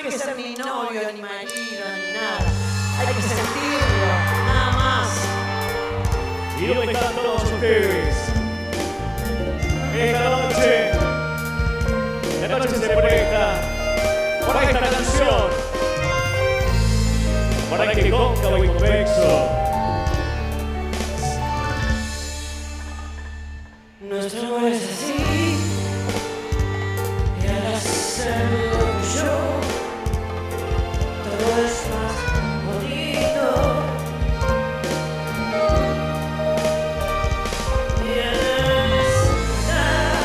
que ser ni novio, ni marido, ni nada. Hay que sentirlo, nada más. ¿Y dónde están todos ustedes? Esta noche, la noche se presta para esta canción, para que cóncavo y convexo nuestro amor es así, y al hacerlo yo, todo es más bonito. Y en esta,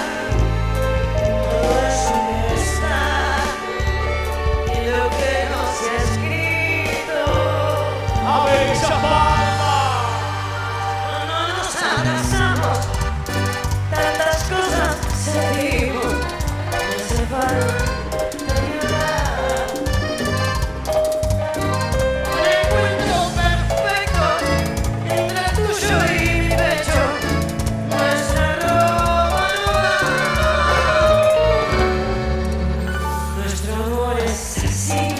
todo es fiesta, y lo que no se ha escrito, a ver esa palma. cuando nos abrazamos, tantas cosas sentimos, no hace falta llorar. Un encuentro perfecto entre el tuyo y mi pecho, nuestra ropa nueva. Nuestro amor es así,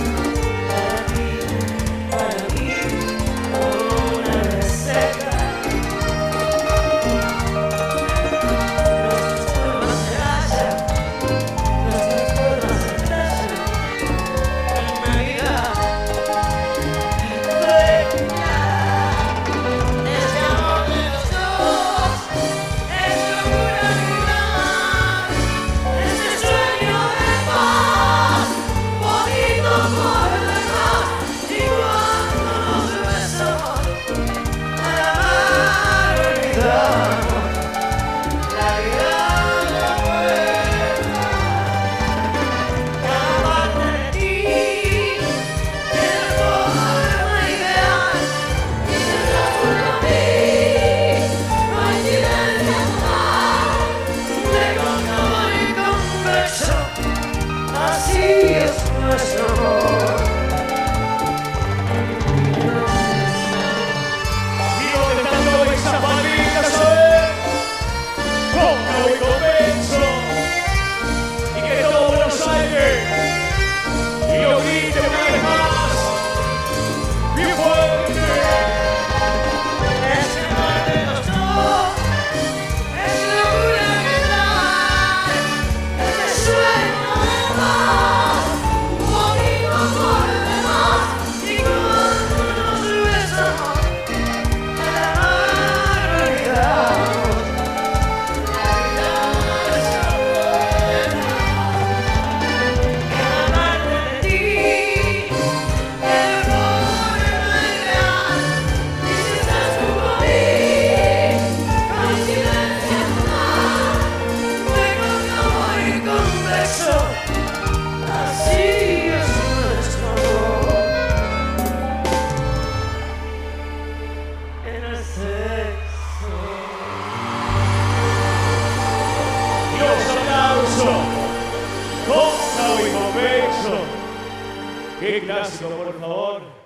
para mí, como una receta. Así es nuestro amor. ¿Y dónde están todas esas palmitas? A ver, cóncavo y convexo, y que todo Buenos Aires y lo grite una vez más, bien fuerte. Es el mal de los dos, es locura que trae este sueño de paz, bonito por demás. Y cuando nos besamos, la mano olvidamos, la vida es buena. Cada parte de ti, el amor no es real. Y si estás junto a mí, coincidencia total, de cóncavo y convexo, así es nuestro amor. En el sexo. Dios aplauso, cóncavo y convexo. Qué clásico, por favor.